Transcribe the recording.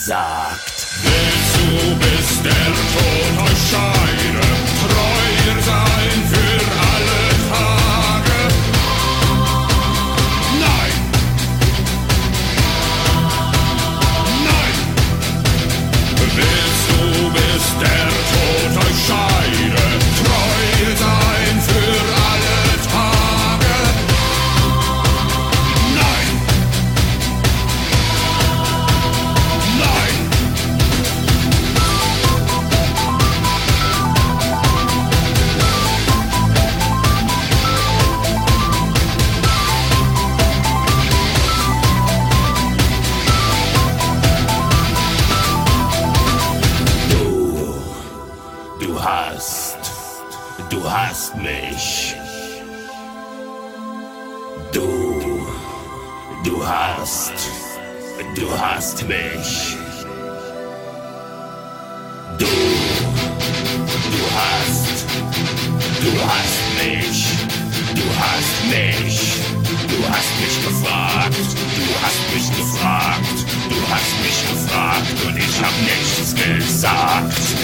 gesagt. Willst du, bis der Tod euch scheide, treu sein für alle Tage? Nein! Nein! Willst du, bis der Tod euch scheide, treu sein für alle Tage? Nein! Nein! Du hast mich. Du hast mich. Du hast mich. Du hast mich. Du hast mich gefragt. Du hast mich gefragt. Du hast mich gefragt und ich hab nichts gesagt.